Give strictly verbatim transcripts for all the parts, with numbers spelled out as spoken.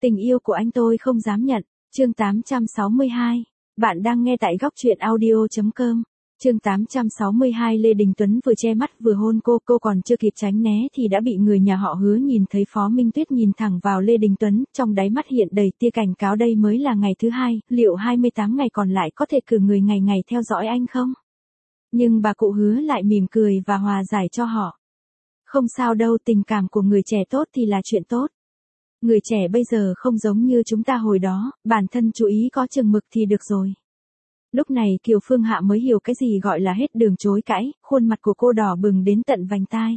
Tình yêu của anh tôi không dám nhận. Chương tám trăm sáu mươi hai. Bạn đang nghe tại góc truyện audio chấm com. Chương tám trăm sáu mươi hai. Lê Đình Tuấn vừa che mắt vừa hôn cô, cô còn chưa kịp tránh né thì đã bị người nhà họ Hứa nhìn thấy. Phó Minh Tuyết nhìn thẳng vào Lê Đình Tuấn, trong đáy mắt hiện đầy tia cảnh cáo. Đây mới là ngày thứ hai, liệu hai mươi tám ngày còn lại có thể cử người ngày ngày theo dõi anh không? Nhưng bà cụ Hứa lại mỉm cười và hòa giải cho họ. Không sao đâu, tình cảm của người trẻ tốt thì là chuyện tốt. Người trẻ bây giờ không giống như chúng ta hồi đó, bản thân chú ý có chừng mực thì được rồi. Lúc này Kiều Phương Hạ mới hiểu cái gì gọi là hết đường chối cãi, khuôn mặt của cô đỏ bừng đến tận vành tai.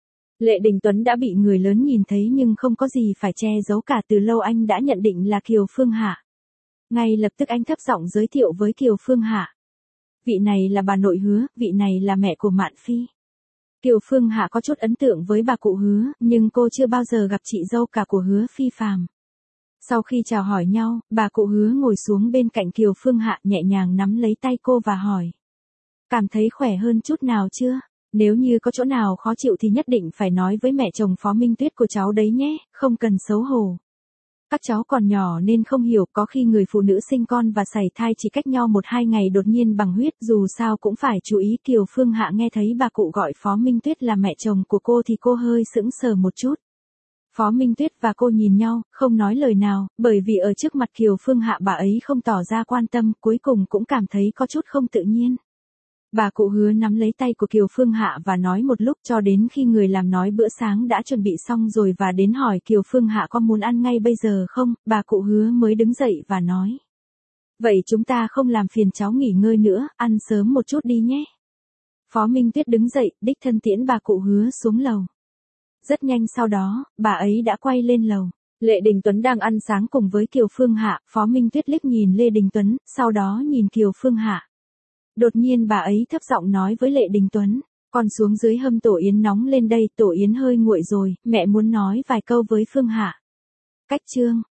Lê Đình Tuấn đã bị người lớn nhìn thấy nhưng không có gì phải che giấu cả, từ lâu anh đã nhận định là Kiều Phương Hạ. Ngay lập tức anh thấp giọng giới thiệu với Kiều Phương Hạ. Vị này là bà nội Hứa, vị này là mẹ của Mạn Phi. Kiều Phương Hạ có chút ấn tượng với bà cụ Hứa, nhưng cô chưa bao giờ gặp chị dâu cả của Hứa Phi Phàm. Sau khi chào hỏi nhau, bà cụ Hứa ngồi xuống bên cạnh Kiều Phương Hạ, nhẹ nhàng nắm lấy tay cô và hỏi. Cảm thấy khỏe hơn chút nào chưa? Nếu như có chỗ nào khó chịu thì nhất định phải nói với mẹ chồng Phó Minh Tuyết của cháu đấy nhé, không cần xấu hổ. Các cháu còn nhỏ nên không hiểu, có khi người phụ nữ sinh con và sảy thai chỉ cách nhau một hai ngày đột nhiên bằng huyết, dù sao cũng phải chú ý. Kiều Phương Hạ nghe thấy bà cụ gọi Phó Minh Tuyết là mẹ chồng của cô thì cô hơi sững sờ một chút. Phó Minh Tuyết và cô nhìn nhau, không nói lời nào, bởi vì ở trước mặt Kiều Phương Hạ bà ấy không tỏ ra quan tâm, cuối cùng cũng cảm thấy có chút không tự nhiên. Bà cụ Hứa nắm lấy tay của Kiều Phương Hạ và nói một lúc cho đến khi người làm nói bữa sáng đã chuẩn bị xong rồi và đến hỏi Kiều Phương Hạ có muốn ăn ngay bây giờ không, bà cụ Hứa mới đứng dậy và nói. Vậy chúng ta không làm phiền cháu nghỉ ngơi nữa, ăn sớm một chút đi nhé. Phó Minh Tuyết đứng dậy, đích thân tiễn bà cụ Hứa xuống lầu. Rất nhanh sau đó, bà ấy đã quay lên lầu. Lê Đình Tuấn đang ăn sáng cùng với Kiều Phương Hạ, Phó Minh Tuyết liếc nhìn Lê Đình Tuấn, sau đó nhìn Kiều Phương Hạ. Đột nhiên bà ấy thấp giọng nói với Lê Đình Tuấn, con xuống dưới hâm tổ yến nóng lên đây, tổ yến hơi nguội rồi, mẹ muốn nói vài câu với Phương Hạ. Cách chương.